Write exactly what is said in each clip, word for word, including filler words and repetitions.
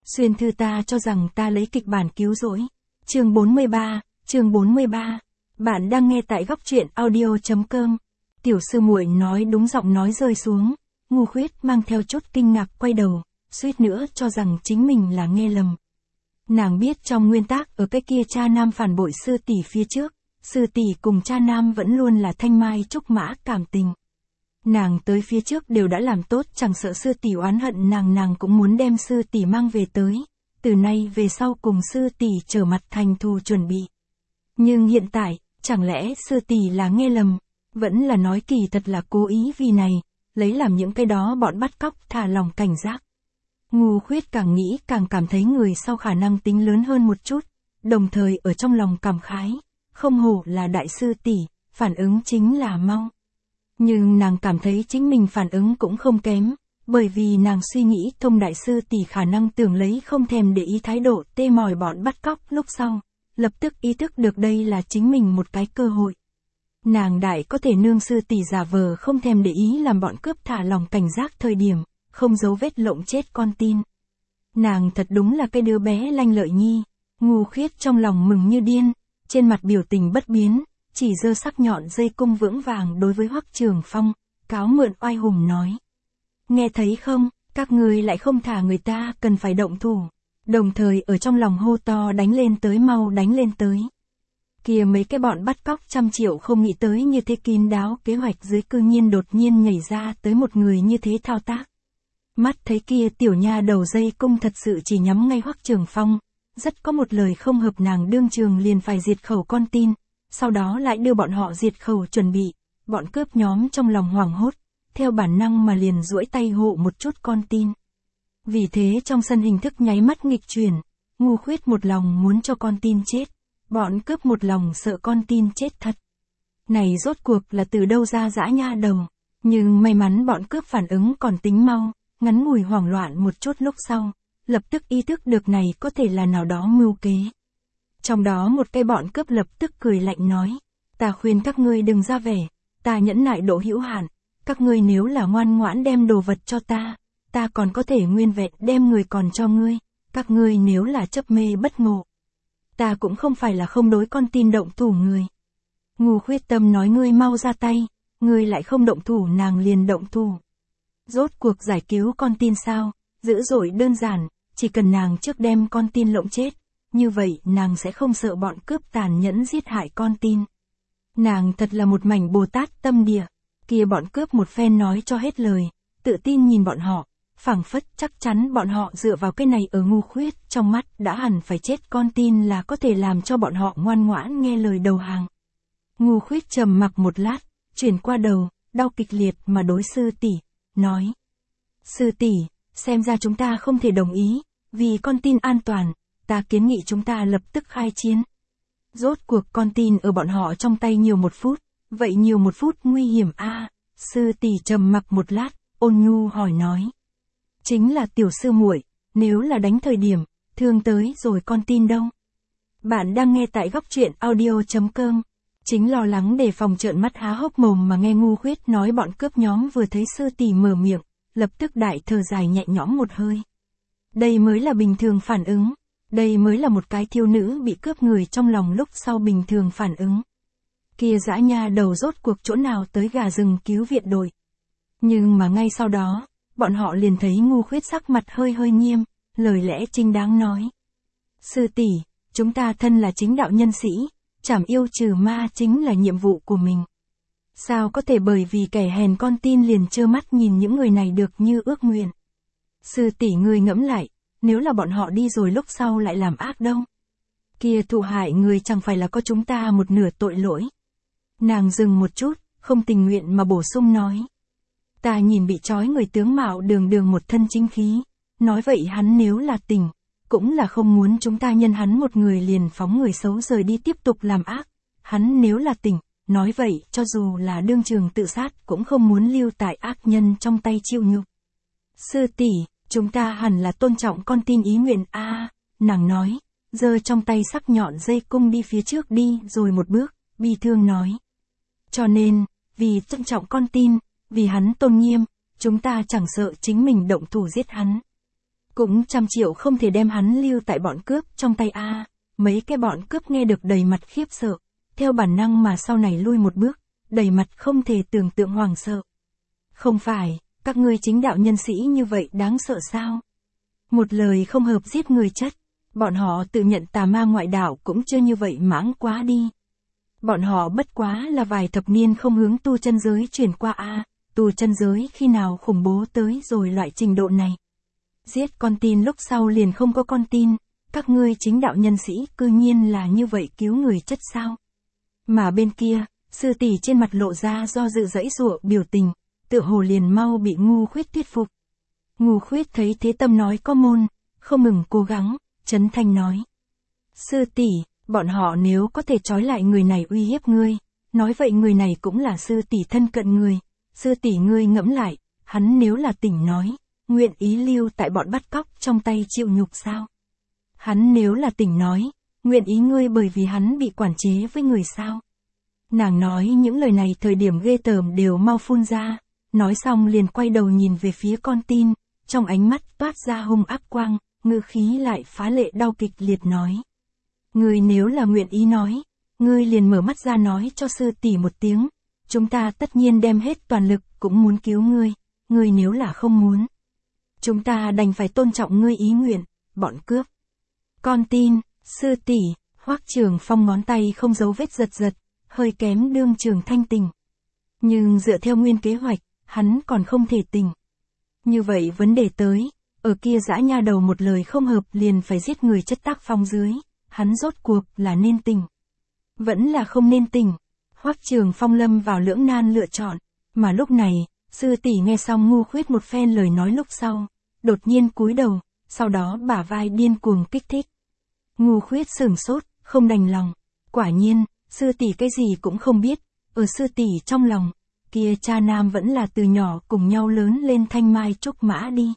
Xuyên thư ta cho rằng ta lấy kịch bản cứu rỗi. Chương bốn mươi ba, chương bốn mươi ba. Bạn đang nghe tại góc truyện audio chấm com. Tiểu sư muội nói đúng, giọng nói rơi xuống. Ngu Khuyết mang theo chút kinh ngạc quay đầu, suýt nữa cho rằng chính mình là nghe lầm. Nàng biết trong nguyên tắc ở cái kia cha nam phản bội sư tỷ phía trước, sư tỷ cùng cha nam vẫn luôn là thanh mai trúc mã cảm tình. Nàng tới phía trước đều đã làm tốt, chẳng sợ sư tỷ oán hận nàng, nàng cũng muốn đem sư tỷ mang về tới. Từ nay về sau cùng sư tỷ trở mặt thành thù chuẩn bị. Nhưng hiện tại, chẳng lẽ sư tỷ là nghe lầm, vẫn là nói kỳ thật là cố ý vì này, lấy làm những cái đó bọn bắt cóc thả lòng cảnh giác. Ngu Khuyết càng nghĩ càng cảm thấy người sau khả năng tính lớn hơn một chút, đồng thời ở trong lòng cảm khái, không hổ là đại sư tỷ, phản ứng chính là mau. Nhưng nàng cảm thấy chính mình phản ứng cũng không kém, bởi vì nàng suy nghĩ thông đại sư tỷ khả năng tưởng lấy không thèm để ý thái độ tê mỏi bọn bắt cóc lúc sau, lập tức ý thức được đây là chính mình một cái cơ hội. Nàng đại có thể nương sư tỷ giả vờ không thèm để ý làm bọn cướp thả lòng cảnh giác thời điểm, không giấu vết lộng chết con tin. Nàng thật đúng là cái đứa bé lanh lợi nhi. Ngu Khuyết trong lòng mừng như điên, trên mặt biểu tình bất biến, chỉ giơ sắc nhọn dây cung vững vàng đối với Hoắc Trường Phong, cáo mượn oai hùng nói. Nghe thấy không, các ngươi lại không thả người ta, cần phải động thủ. Đồng thời ở trong lòng hô to đánh lên tới, mau đánh lên tới. Kìa mấy cái bọn bắt cóc trăm triệu không nghĩ tới như thế kín đáo kế hoạch dưới cư nhiên đột nhiên nhảy ra tới một người như thế thao tác. Mắt thấy kia tiểu nha đầu dây cung thật sự chỉ nhắm ngay Hoắc Trường Phong, rất có một lời không hợp, nàng đương trường liền phải diệt khẩu con tin, sau đó lại đưa bọn họ diệt khẩu chuẩn bị. Bọn cướp nhóm trong lòng hoảng hốt, theo bản năng mà liền duỗi tay hộ một chút con tin. Vì thế trong sân hình thức nháy mắt nghịch chuyển, Ngu Khuyết một lòng muốn cho con tin chết, bọn cướp một lòng sợ con tin chết thật. Này rốt cuộc là từ đâu ra dã nha đầu, nhưng may mắn bọn cướp phản ứng còn tính mau, ngắn ngủi hoảng loạn một chút lúc sau, lập tức ý thức được này có thể là nào đó mưu kế. Trong đó một cái bọn cướp lập tức cười lạnh nói, ta khuyên các ngươi đừng ra vẻ, ta nhẫn nại độ hữu hạn, các ngươi nếu là ngoan ngoãn đem đồ vật cho ta, ta còn có thể nguyên vẹn đem người còn cho ngươi, các ngươi nếu là chấp mê bất ngộ, ta cũng không phải là không đối con tin động thủ người. Ngu Khuyết tâm nói, ngươi mau ra tay, ngươi lại không động thủ nàng liền động thủ. Rốt cuộc giải cứu con tin sao, dữ dội đơn giản, chỉ cần nàng trước đem con tin lộng chết, như vậy nàng sẽ không sợ bọn cướp tàn nhẫn giết hại con tin. Nàng thật là một mảnh Bồ Tát tâm địa, kia bọn cướp một phen nói cho hết lời, tự tin nhìn bọn họ, phảng phất chắc chắn bọn họ dựa vào cái này ở Ngu Khuyết trong mắt đã hẳn phải chết con tin là có thể làm cho bọn họ ngoan ngoãn nghe lời đầu hàng. Ngu Khuyết trầm mặc một lát, chuyển qua đầu, đau kịch liệt mà đối sư tỷ, nói. Sư tỷ, xem ra chúng ta không thể đồng ý, vì con tin an toàn, ta kiến nghị chúng ta lập tức khai chiến. Rốt cuộc con tin ở bọn họ trong tay nhiều một phút, vậy nhiều một phút nguy hiểm a. À, sư tỷ trầm mặc một lát, ôn nhu hỏi nói. Chính là tiểu sư muội, nếu là đánh thời điểm, thương tới rồi con tin đâu. Bạn đang nghe tại góc truyện audio chấm com. Chính lo lắng để phòng trợn mắt há hốc mồm mà nghe Ngu Khuyết nói, bọn cướp nhóm vừa thấy sư tỷ mở miệng, lập tức đại thở dài nhẹ nhõm một hơi. Đây mới là bình thường phản ứng, đây mới là một cái thiếu nữ bị cướp người trong lòng lúc sau bình thường phản ứng. Kia dã nha đầu rốt cuộc chỗ nào tới gà rừng cứu viện đội. Nhưng mà ngay sau đó, bọn họ liền thấy Ngu Khuyết sắc mặt hơi hơi nghiêm, lời lẽ chính đáng nói. Sư tỷ, chúng ta thân là chính đạo nhân sĩ, trảm yêu trừ ma chính là nhiệm vụ của mình. Sao có thể bởi vì kẻ hèn con tin liền trơ mắt nhìn những người này được như ước nguyện. Sư tỷ ngươi ngẫm lại, nếu là bọn họ đi rồi lúc sau lại làm ác đâu. Kia thụ hại người chẳng phải là có chúng ta một nửa tội lỗi. Nàng dừng một chút, không tình nguyện mà bổ sung nói. Ta nhìn bị trói người tướng mạo đường đường một thân chính khí, nói vậy hắn nếu là tỉnh, cũng là không muốn chúng ta nhân hắn một người liền phóng người xấu rời đi tiếp tục làm ác. Hắn nếu là tỉnh, nói vậy cho dù là đương trường tự sát cũng không muốn lưu tại ác nhân trong tay chịu nhục. Sư tỷ, chúng ta hẳn là tôn trọng con tin ý nguyện a. À, nàng nói, giơ trong tay sắc nhọn dây cung đi phía trước đi rồi một bước, bi thương nói. Cho nên, vì tôn trọng con tin, vì hắn tôn nghiêm, chúng ta chẳng sợ chính mình động thủ giết hắn. Cũng trăm triệu không thể đem hắn lưu tại bọn cướp trong tay a. Mấy cái bọn cướp nghe được đầy mặt khiếp sợ, theo bản năng mà sau này lui một bước, đầy mặt không thể tưởng tượng hoảng sợ. Không phải, các ngươi chính đạo nhân sĩ như vậy đáng sợ sao? Một lời không hợp giết người chất, bọn họ tự nhận tà ma ngoại đạo cũng chưa như vậy mãng quá đi. Bọn họ bất quá là vài thập niên không hướng tu chân giới chuyển qua a, tu chân giới khi nào khủng bố tới rồi loại trình độ này. Giết con tin lúc sau liền không có con tin, các ngươi chính đạo nhân sĩ cư nhiên là như vậy cứu người chất sao? Mà bên kia, sư tỷ trên mặt lộ ra do dự dãy giụa biểu tình, tựa hồ liền mau bị Ngu Khuyết thuyết phục. Ngu Khuyết thấy thế tâm nói có môn, không ngừng cố gắng, chấn thanh nói. Sư tỷ, bọn họ nếu có thể trói lại người này uy hiếp ngươi, nói vậy người này cũng là sư tỷ thân cận người, sư tỷ ngươi ngẫm lại, hắn nếu là tỉnh nói, nguyện ý lưu tại bọn bắt cóc trong tay chịu nhục sao? Hắn nếu là tỉnh nói, nguyện ý ngươi bởi vì hắn bị quản chế với người sao? Nàng nói những lời này thời điểm ghê tởm đều mau phun ra, nói xong liền quay đầu nhìn về phía con tin, trong ánh mắt toát ra hung ác quang, ngữ khí lại phá lệ đau kịch liệt nói. Ngươi nếu là nguyện ý nói, ngươi liền mở mắt ra nói cho sư tỷ một tiếng, chúng ta tất nhiên đem hết toàn lực cũng muốn cứu ngươi, ngươi nếu là không muốn. Chúng ta đành phải tôn trọng ngươi ý nguyện, bọn cướp. Con tin, sư tỷ, Hoắc Trường Phong ngón tay không giấu vết giật giật, hơi kém đương trường thanh tình. Nhưng dựa theo nguyên kế hoạch, hắn còn không thể tình. Như vậy vấn đề tới, ở kia dã nha đầu một lời không hợp liền phải giết người chất tác phong dưới, hắn rốt cuộc là nên tình. Vẫn là không nên tình. Hoắc Trường Phong lâm vào lưỡng nan lựa chọn, mà lúc này, sư tỷ nghe xong Ngu Khuyết một phen lời nói lúc sau, đột nhiên cúi đầu, sau đó bả vai điên cuồng kích thích. Ngu Khuyết sửng sốt, không đành lòng. Quả nhiên, sư tỷ cái gì cũng không biết, ở sư tỷ trong lòng, kia cha nam vẫn là từ nhỏ cùng nhau lớn lên thanh mai trúc mã đi.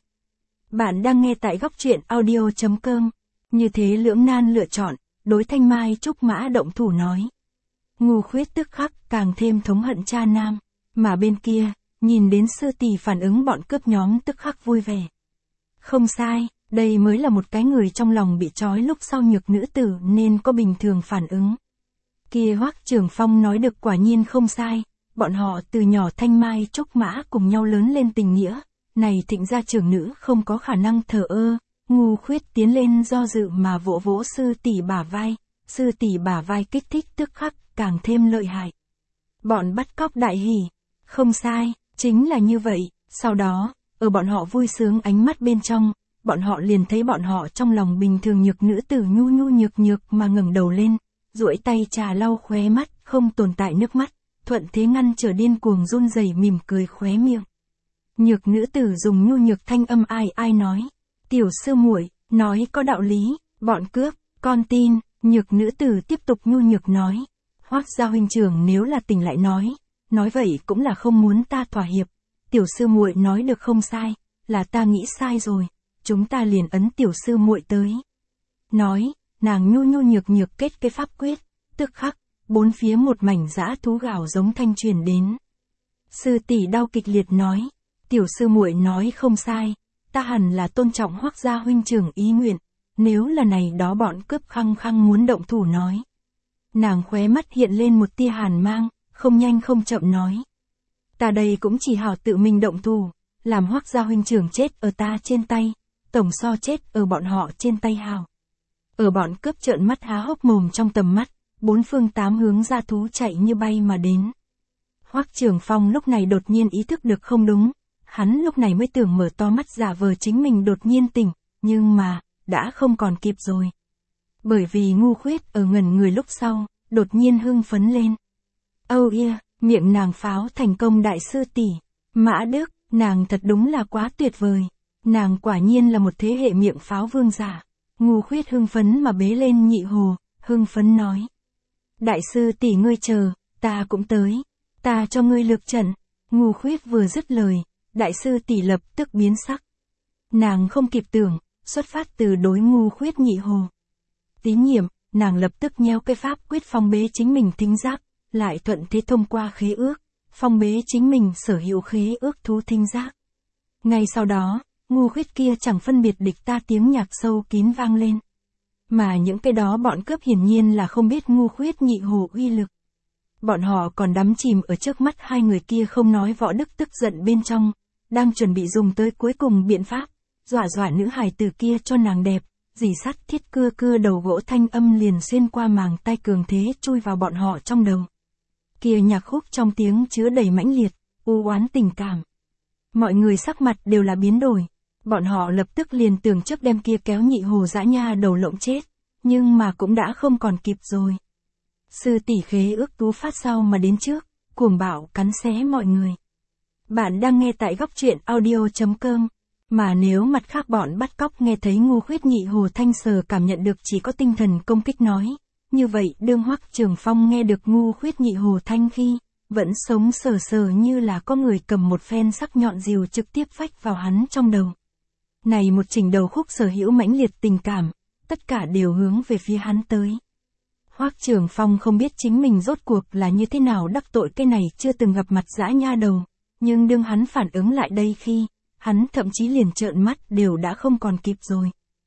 Bạn đang nghe tại góc truyện audio chấm com, như thế lưỡng nan lựa chọn, đối thanh mai trúc mã động thủ nói. Ngu Khuyết tức khắc càng thêm thống hận cha nam, mà bên kia, nhìn đến sư tỷ phản ứng bọn cướp nhóm tức khắc vui vẻ. Không sai, đây mới là một cái người trong lòng bị trói lúc sau nhược nữ tử nên có bình thường phản ứng. Kia Hoắc Trường Phong nói được quả nhiên không sai, bọn họ từ nhỏ thanh mai trúc mã cùng nhau lớn lên tình nghĩa, này Thịnh gia trưởng nữ không có khả năng thờ ơ. Ngu Khuyết tiến lên do dự mà vỗ vỗ sư tỷ bả vai, sư tỷ bả vai kích thích tức khắc càng thêm lợi hại. Bọn bắt cóc đại hỉ, không sai, chính là như vậy, sau đó, ở bọn họ vui sướng ánh mắt bên trong, bọn họ liền thấy bọn họ trong lòng bình thường nhược nữ tử nhu nhu nhược nhược mà ngẩng đầu lên, duỗi tay trà lau khóe mắt, không tồn tại nước mắt, thuận thế ngăn trở điên cuồng run rẩy mỉm cười khóe miệng. Nhược nữ tử dùng nhu nhược thanh âm ai ai nói, tiểu sư muội, nói có đạo lý, bọn cướp, con tin, nhược nữ tử tiếp tục nhu nhược nói, Hoắc gia huynh trưởng nếu là tỉnh lại nói, nói vậy cũng là không muốn ta thỏa hiệp, tiểu sư muội nói được không sai, là ta nghĩ sai rồi, chúng ta liền ấn tiểu sư muội tới. Nói, nàng nhu nhu nhược nhược kết cái pháp quyết, tức khắc, bốn phía một mảnh dã thú gào giống thanh truyền đến. Sư tỷ đau kịch liệt nói, tiểu sư muội nói không sai, ta hẳn là tôn trọng Hoắc gia huynh trưởng ý nguyện, nếu là này đó bọn cướp khăng khăng muốn động thủ nói. Nàng khóe mắt hiện lên một tia hàn mang, không nhanh không chậm nói. Ta đây cũng chỉ hảo tự mình động thủ, làm Hoắc gia huynh trưởng chết ở ta trên tay, tổng so chết ở bọn họ trên tay hảo. Ở bọn cướp trợn mắt há hốc mồm trong tầm mắt, bốn phương tám hướng ra thú chạy như bay mà đến. Hoắc Trường Phong lúc này đột nhiên ý thức được không đúng, hắn lúc này mới tưởng mở to mắt giả vờ chính mình đột nhiên tỉnh, nhưng mà, đã không còn kịp rồi. Bởi vì Ngu Khuyết ở ngẩn người lúc sau, đột nhiên hưng phấn lên. Oh yeah, miệng nàng pháo thành công đại sư tỷ, Mã Đức, nàng thật đúng là quá tuyệt vời. Nàng quả nhiên là một thế hệ miệng pháo vương giả. Ngu Khuyết hưng phấn mà bế lên Nhị Hồ, hưng phấn nói. Đại sư tỷ ngươi chờ, ta cũng tới, ta cho ngươi lược trận. Ngu Khuyết vừa dứt lời, đại sư tỷ lập tức biến sắc. Nàng không kịp tưởng, xuất phát từ đối Ngu Khuyết Nhị Hồ. Tín nhiệm, nàng lập tức nheo cái pháp quyết phong bế chính mình thính giác, lại thuận thế thông qua khế ước, phong bế chính mình sở hữu khế ước thú thính giác. Ngay sau đó, ngu khuyết kia chẳng phân biệt địch ta, tiếng nhạc sâu kín vang lên. Mà những cái đó bọn cướp hiển nhiên là không biết ngu khuyết nhị hồ uy lực. Bọn họ còn đắm chìm ở trước mắt hai người kia không nói võ đức tức giận bên trong, đang chuẩn bị dùng tới cuối cùng biện pháp, dọa dọa nữ hài tử kia cho nàng đẹp, dì sắt thiết cưa cưa đầu gỗ thanh âm liền xuyên qua màng tai cường thế chui vào bọn họ trong đầu. Kia nhạc khúc trong tiếng chứa đầy mãnh liệt, u oán tình cảm. Mọi người sắc mặt đều là biến đổi, bọn họ lập tức liền tưởng trước đem kia kéo nhị hồ dã nha đầu lộng chết, nhưng mà cũng đã không còn kịp rồi. Sư tỷ khế ước tú phát sau mà đến trước, cuồng bạo cắn xé mọi người. Bạn đang nghe tại góc truyện audio chấm com, mà nếu mặt khác bọn bắt cóc nghe thấy ngu khuyết nhị hồ thanh sờ cảm nhận được chỉ có tinh thần công kích nói, như vậy đương Hoắc Trường Phong nghe được ngu khuyết nhị hồ thanh khi, vẫn sống sờ sờ như là có người cầm một phen sắc nhọn rìu trực tiếp phách vào hắn trong đầu. Này một chỉnh đầu khúc sở hữu mãnh liệt tình cảm, tất cả đều hướng về phía hắn tới. Hoắc Trường Phong không biết chính mình rốt cuộc là như thế nào đắc tội cái này chưa từng gặp mặt dã nha đầu, nhưng đương hắn phản ứng lại đây khi, hắn thậm chí liền trợn mắt đều đã không còn kịp rồi.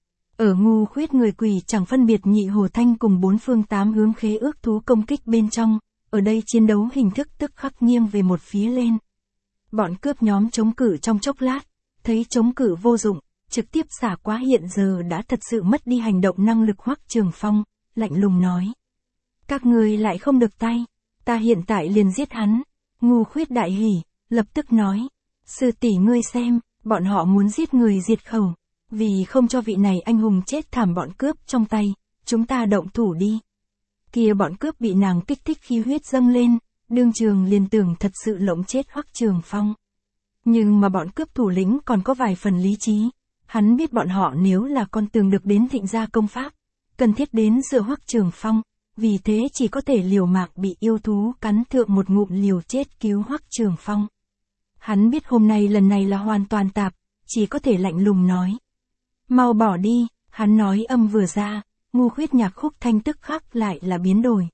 Ở ngu khuyết người quỷ chẳng phân biệt nhị hồ thanh cùng bốn phương tám hướng khế ước thú công kích bên trong, ở đây chiến đấu hình thức tức khắc nghiêng về một phía lên. Bọn cướp nhóm chống cự trong chốc lát, thấy chống cự vô dụng, trực tiếp xả quá hiện giờ đã thật sự mất đi hành động năng lực Hoắc Trường Phong, lạnh lùng nói. Các người lại không được tay, ta hiện tại liền giết hắn. Ngu khuyết đại hỉ, lập tức nói. Sư tỷ ngươi xem, bọn họ muốn giết người diệt khẩu, vì không cho vị này anh hùng chết thảm bọn cướp trong tay, chúng ta động thủ đi. Kia bọn cướp bị nàng kích thích khí huyết dâng lên, đương trường liền tưởng thật sự lộng chết Hoắc Trường Phong. Nhưng mà bọn cướp thủ lĩnh còn có vài phần lý trí, hắn biết bọn họ nếu là con tường được đến Thịnh gia công pháp, cần thiết đến dựa Hoắc Trường Phong, vì thế chỉ có thể liều mạng bị yêu thú cắn thượng một ngụm liều chết cứu Hoắc Trường Phong. Hắn biết hôm nay lần này là hoàn toàn tạp, chỉ có thể lạnh lùng nói. Mau bỏ đi, hắn nói âm vừa ra, ngu khuyết nhạc khúc thanh tức khắc lại là biến đổi.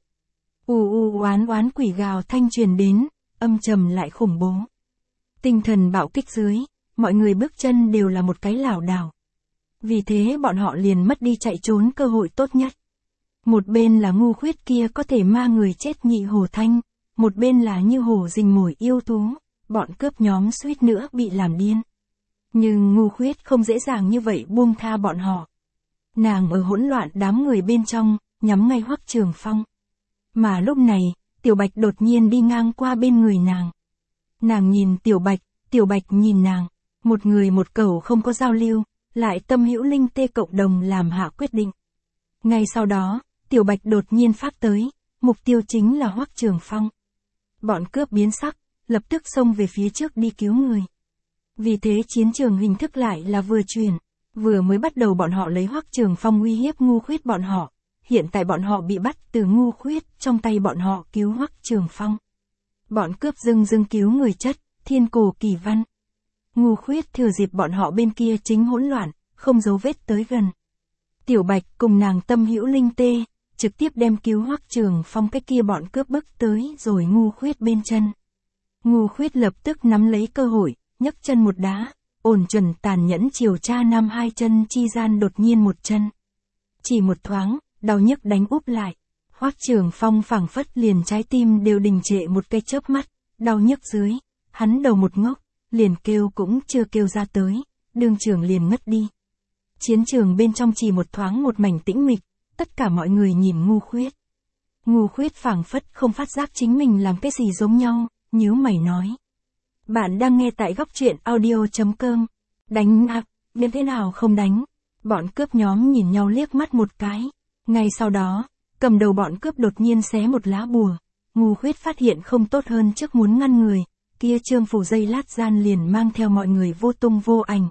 U u oán oán quỷ gào thanh truyền đến, âm trầm lại khủng bố. Tinh thần bạo kích dưới, mọi người bước chân đều là một cái lảo đảo. Vì thế bọn họ liền mất đi chạy trốn cơ hội tốt nhất. Một bên là ngu khuyết kia có thể ma người chết nhị hồ thanh, một bên là như hổ rình mồi yêu thú, bọn cướp nhóm suýt nữa bị làm điên. Nhưng ngu khuyết không dễ dàng như vậy buông tha bọn họ. Nàng ở hỗn loạn đám người bên trong, nhắm ngay Hoắc Trường Phong. Mà lúc này, Tiểu Bạch đột nhiên đi ngang qua bên người nàng. Nàng nhìn Tiểu Bạch, Tiểu Bạch nhìn nàng, một người một cầu không có giao lưu, lại tâm hữu linh tê cộng đồng làm hạ quyết định. Ngay sau đó, Tiểu Bạch đột nhiên phát tới, mục tiêu chính là Hoắc Trường Phong. Bọn cướp biến sắc, lập tức xông về phía trước đi cứu người. Vì thế chiến trường hình thức lại là vừa chuyển, vừa mới bắt đầu bọn họ lấy Hoắc Trường Phong uy hiếp ngu khuyết bọn họ, hiện tại bọn họ bị bắt từ ngu khuyết, trong tay bọn họ cứu Hoắc Trường Phong. Bọn cướp dưng dưng cứu người chất, thiên cổ kỳ văn. Ngu khuyết thừa dịp bọn họ bên kia chính hỗn loạn, không dấu vết tới gần. Tiểu Bạch cùng nàng tâm hữu linh tê, trực tiếp đem cứu Hoắc Trường Phong cái kia bọn cướp bức tới rồi ngu khuyết bên chân. Ngu khuyết lập tức nắm lấy cơ hội, nhấc chân một đá, ổn chuẩn tàn nhẫn chiều cha nam hai chân chi gian đột nhiên một chân. Chỉ một thoáng, đau nhức đánh úp lại. Hoắc Trường Phong phảng phất liền trái tim đều đình trệ một cái chớp mắt, đau nhức dưới, hắn đầu một ngốc, liền kêu cũng chưa kêu ra tới, đương trường liền ngất đi. Chiến trường bên trong chỉ một thoáng một mảnh tĩnh mịch, tất cả mọi người nhìn ngu khuyết. Ngu khuyết phảng phất không phát giác chính mình làm cái gì giống nhau, nhíu mày nói. Bạn đang nghe tại góc truyện audio chấm com. Đánh ác, đến thế nào không đánh? Bọn cướp nhóm nhìn nhau liếc mắt một cái. Ngay sau đó, cầm đầu bọn cướp đột nhiên xé một lá bùa. Ngu khuyết phát hiện không tốt hơn trước muốn ngăn người, kia trương phủ dây lát gian liền mang theo mọi người vô tung vô ảnh.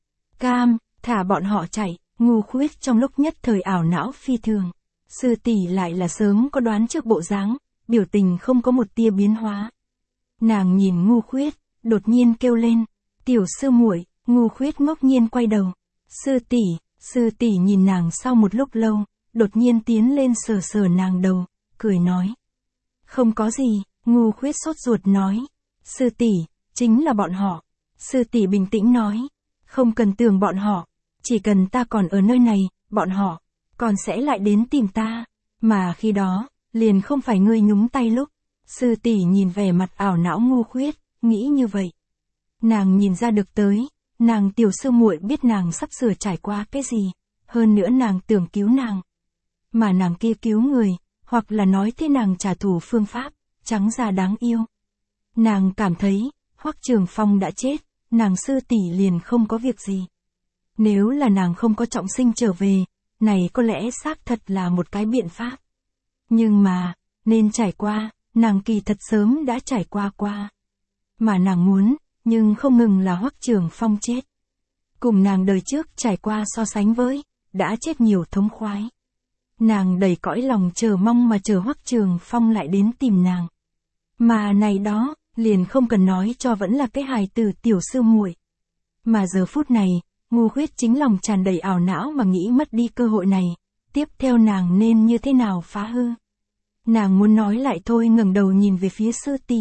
Cam, thả bọn họ chạy, ngu khuyết trong lúc nhất thời ảo não phi thường. Sư tỷ lại là sớm có đoán trước bộ dáng, biểu tình không có một tia biến hóa. Nàng nhìn ngu khuyết, đột nhiên kêu lên, tiểu sư muội. Ngu khuyết ngốc nhiên quay đầu. Sư tỷ, sư tỷ nhìn nàng sau một lúc lâu, đột nhiên tiến lên sờ sờ nàng đầu, cười nói. Không có gì, ngu khuyết sốt ruột nói. Sư tỷ, chính là bọn họ. Sư tỷ bình tĩnh nói. Không cần tưởng bọn họ, chỉ cần ta còn ở nơi này, bọn họ, còn sẽ lại đến tìm ta, mà khi đó, liền không phải ngươi nhúng tay lúc. Sư tỷ nhìn vẻ mặt ảo não ngu khuyết, nghĩ như vậy. Nàng nhìn ra được tới, nàng tiểu sư muội biết nàng sắp sửa trải qua cái gì, hơn nữa nàng tưởng cứu nàng. Mà nàng kia cứu người, hoặc là nói thế nàng trả thù phương pháp, trắng ra đáng yêu. Nàng cảm thấy, Hoắc Trường Phong đã chết, nàng sư tỷ liền không có việc gì. Nếu là nàng không có trọng sinh trở về, này có lẽ xác thật là một cái biện pháp. Nhưng mà, nên trải qua, nàng kỳ thật sớm đã trải qua qua. Mà nàng muốn, nhưng không ngừng là Hoắc Trường Phong chết. Cùng nàng đời trước trải qua so sánh với, đã chết nhiều thống khoái. Nàng đầy cõi lòng chờ mong mà chờ Hoắc Trường Phong lại đến tìm nàng. Mà này đó, liền không cần nói cho vẫn là cái hài tử tiểu sư muội. Mà giờ phút này, ngu khuyết chính lòng tràn đầy ảo não mà nghĩ mất đi cơ hội này, tiếp theo nàng nên như thế nào phá hư. Nàng muốn nói lại thôi ngẩng đầu nhìn về phía sư tỷ.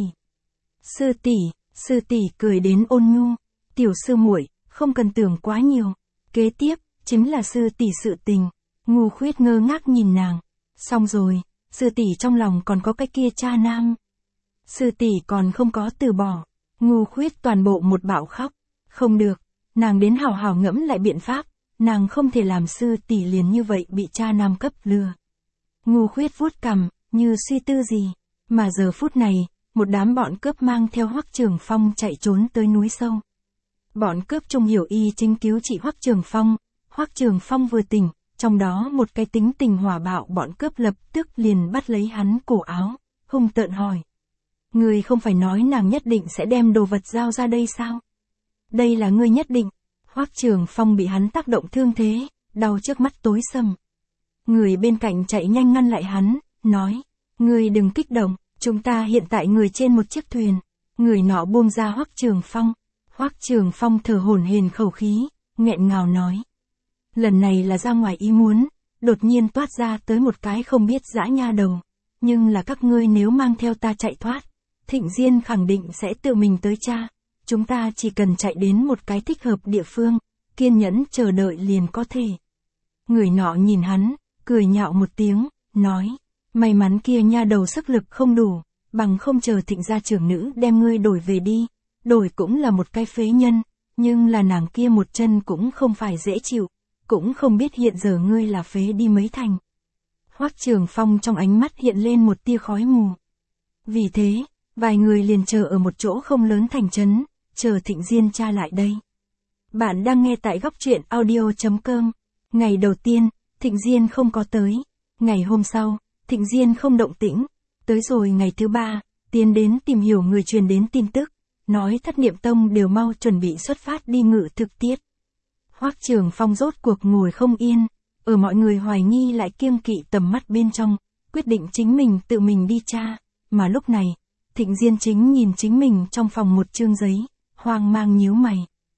Sư tỷ, sư tỷ cười đến ôn nhu, tiểu sư muội, không cần tưởng quá nhiều, kế tiếp, chính là sư tỷ sự tình. Ngu khuyết ngơ ngác nhìn nàng, xong rồi, sư tỷ trong lòng còn có cái kia cha nam. Sư tỷ còn không có từ bỏ, ngu khuyết toàn bộ một bạo khóc, không được, nàng đến hào hào ngẫm lại biện pháp, nàng không thể làm sư tỷ liền như vậy bị cha nam cấp lừa. Ngu khuyết vuốt cằm, như suy tư gì, mà giờ phút này, một đám bọn cướp mang theo Hoắc Trường Phong chạy trốn tới núi sâu. Bọn cướp Trung Hiểu Y chính cứu trị Hoắc Trường Phong, Hoắc Trường Phong vừa tỉnh, trong đó một cái tính tình hỏa bạo bọn cướp lập tức liền bắt lấy hắn cổ áo, hung tợn hỏi. Ngươi không phải nói nàng nhất định sẽ đem đồ vật giao ra đây sao? Đây là ngươi nhất định. Hoắc Trường Phong bị hắn tác động thương thế, đau trước mắt tối sầm. Người bên cạnh chạy nhanh ngăn lại hắn, nói, ngươi đừng kích động, chúng ta hiện tại người trên một chiếc thuyền. Người nọ buông ra Hoắc Trường Phong. Hoắc Trường Phong thở hổn hển khẩu khí, nghẹn ngào nói. Lần này là ra ngoài ý muốn, đột nhiên toát ra tới một cái không biết dã nha đầu. Nhưng là các ngươi nếu mang theo ta chạy thoát, Thịnh Diên khẳng định sẽ tự mình tới tra. Chúng ta chỉ cần chạy đến một cái thích hợp địa phương, kiên nhẫn chờ đợi liền có thể. Người nọ nhìn hắn, cười nhạo một tiếng, nói, may mắn kia nha đầu sức lực không đủ, bằng không chờ Thịnh gia trưởng nữ đem ngươi đổi về đi, đổi cũng là một cái phế nhân, nhưng là nàng kia một chân cũng không phải dễ chịu, cũng không biết hiện giờ ngươi là phế đi mấy thành. Hoắc Trường Phong trong ánh mắt hiện lên một tia khói mù. Vì thế, vài người liền chờ ở một chỗ không lớn thành trấn, chờ Thịnh Diên tra lại đây. Bạn đang nghe tại góc truyện audio chấm com. Ngày đầu tiên, Thịnh Diên không có tới. Ngày hôm sau, Thịnh Diên không động tĩnh. Tới rồi ngày thứ ba, tiến đến tìm hiểu người truyền đến tin tức, nói Thất Niệm Tông đều mau chuẩn bị xuất phát đi ngự thực tiết. Hoắc Trường Phong rốt cuộc ngồi không yên, ở mọi người hoài nghi lại kiêng kỵ tầm mắt bên trong, quyết định chính mình tự mình đi tra, mà lúc này, Thịnh Diên chính nhìn chính mình trong phòng một chương giấy, hoang mang nhíu mày.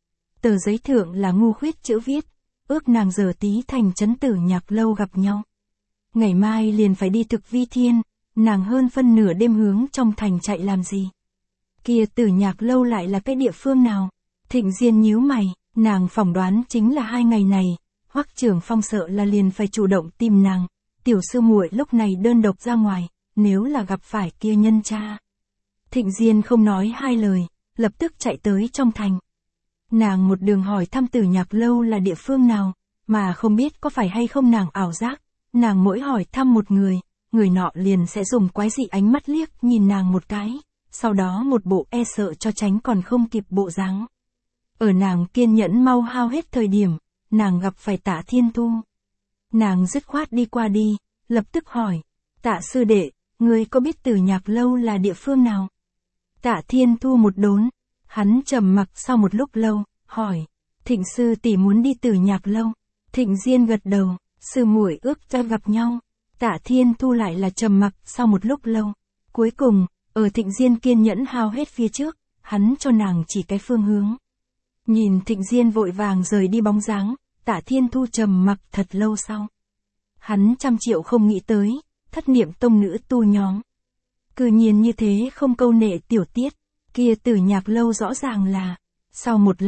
Tờ giấy thượng là ngu khuyết chữ viết, ước nàng giờ tí thành trấn Tử Nhạc Lâu gặp nhau. Ngày mai liền phải đi thực vi thiên, nàng hơn phân nửa đêm hướng trong thành chạy làm gì? Kia Tử Nhạc Lâu lại là cái địa phương nào? Thịnh Diên nhíu mày, nàng phỏng đoán chính là hai ngày này, Hoắc Trường Phong sợ là liền phải chủ động tìm nàng, tiểu sư muội lúc này đơn độc ra ngoài, nếu là gặp phải kia nhân cha. Thịnh Diên không nói hai lời, lập tức chạy tới trong thành. Nàng một đường hỏi thăm Tử Nhạc Lâu là địa phương nào, mà không biết có phải hay không nàng ảo giác, nàng mỗi hỏi thăm một người, người nọ liền sẽ dùng quái dị ánh mắt liếc nhìn nàng một cái, sau đó một bộ e sợ cho tránh còn không kịp bộ dáng. Ở nàng kiên nhẫn mau hao hết thời điểm, nàng gặp phải Tạ Thiên Thu. Nàng dứt khoát đi qua đi, lập tức hỏi, Tạ sư đệ, ngươi có biết Tử Nhạc Lâu là địa phương nào? Tạ Thiên Thu một đốn, hắn trầm mặc sau một lúc lâu, hỏi, Thịnh sư tỷ muốn đi Tử Nhạc Lâu. Thịnh Diên gật đầu, sư muội ước cho gặp nhau. Tạ Thiên Thu lại là trầm mặc sau một lúc lâu. Cuối cùng, ở Thịnh Diên kiên nhẫn hao hết phía trước, hắn cho nàng chỉ cái phương hướng. Nhìn Thịnh Diên vội vàng rời đi bóng dáng, Tạ Thiên Thu trầm mặc thật lâu sau. Hắn trăm triệu không nghĩ tới, Thất Niệm Tông nữ tu nhóm. Cư nhiên như thế không câu nệ tiểu tiết, kia Tử Nhạc Lâu rõ ràng là. Sau một lát,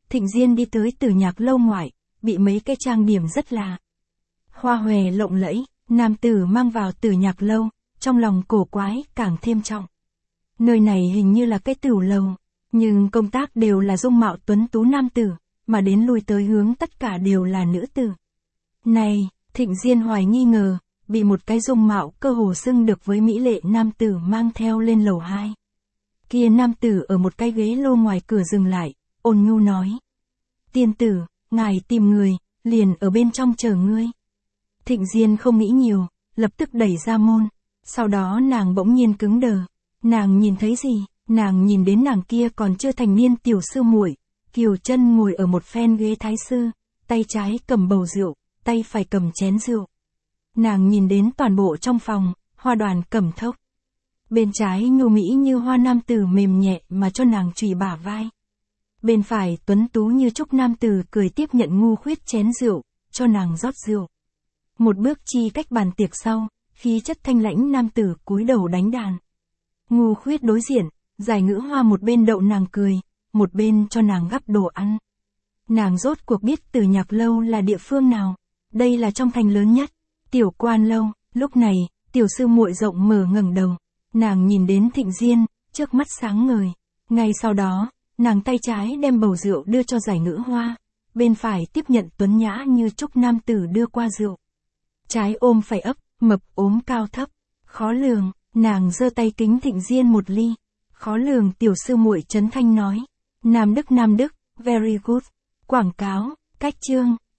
Thịnh Diên đi tới Tử Nhạc lâu ngoại, bị mấy cái trang điểm rất là hoa hòe lộng lẫy, nam tử mang vào Tử Nhạc lâu, trong lòng cổ quái càng thêm trọng. Nơi này hình như là cái tửu lầu, nhưng công tác đều là dung mạo tuấn tú nam tử, mà đến lui tới hướng tất cả đều là nữ tử. Này, Thịnh Diên hoài nghi ngờ, bị một cái dung mạo cơ hồ xưng được với mỹ lệ nam tử mang theo lên lầu hai. Kia nam tử ở một cái ghế lô ngoài cửa dừng lại, ôn nhu nói. Tiên tử, ngài tìm người, liền ở bên trong chờ ngươi. Thịnh Diên không nghĩ nhiều, lập tức đẩy ra môn. Sau đó nàng bỗng nhiên cứng đờ. Nàng nhìn thấy gì? Nàng nhìn đến nàng kia còn chưa thành niên tiểu sư muội, Kiều Chân ngồi ở một phen ghế thái sư, tay trái cầm bầu rượu, tay phải cầm chén rượu. Nàng nhìn đến toàn bộ trong phòng, hoa đoàn cẩm thốc. Bên trái nhu mỹ như hoa nam tử mềm nhẹ mà cho nàng chùy bả vai. Bên phải tuấn tú như trúc nam tử cười tiếp nhận ngu khuyết chén rượu, cho nàng rót rượu. Một bước chi cách bàn tiệc sau, khí chất thanh lãnh nam tử cúi đầu đánh đàn. Ngu khuyết đối diện, giải ngữ hoa một bên đậu nàng cười, một bên cho nàng gắp đồ ăn. Nàng rốt cuộc biết Tử Nhạc lâu là địa phương nào, đây là trong thành lớn nhất, Tiểu Quan lâu. Lúc này, tiểu sư muội rộng mở ngẩng đầu, nàng nhìn đến Thịnh Diên, trước mắt sáng ngời. Ngay sau đó, nàng tay trái đem bầu rượu đưa cho giải ngữ hoa, bên phải tiếp nhận tuấn nhã như trúc nam tử đưa qua rượu. Trái ôm phải ấp, mập ốm cao thấp, khó lường, nàng giơ tay kính Thịnh Diên một ly. Khó lường tiểu sư muội Trấn Thanh nói. Nam Đức Nam Đức, very good. Quảng cáo, cách chương.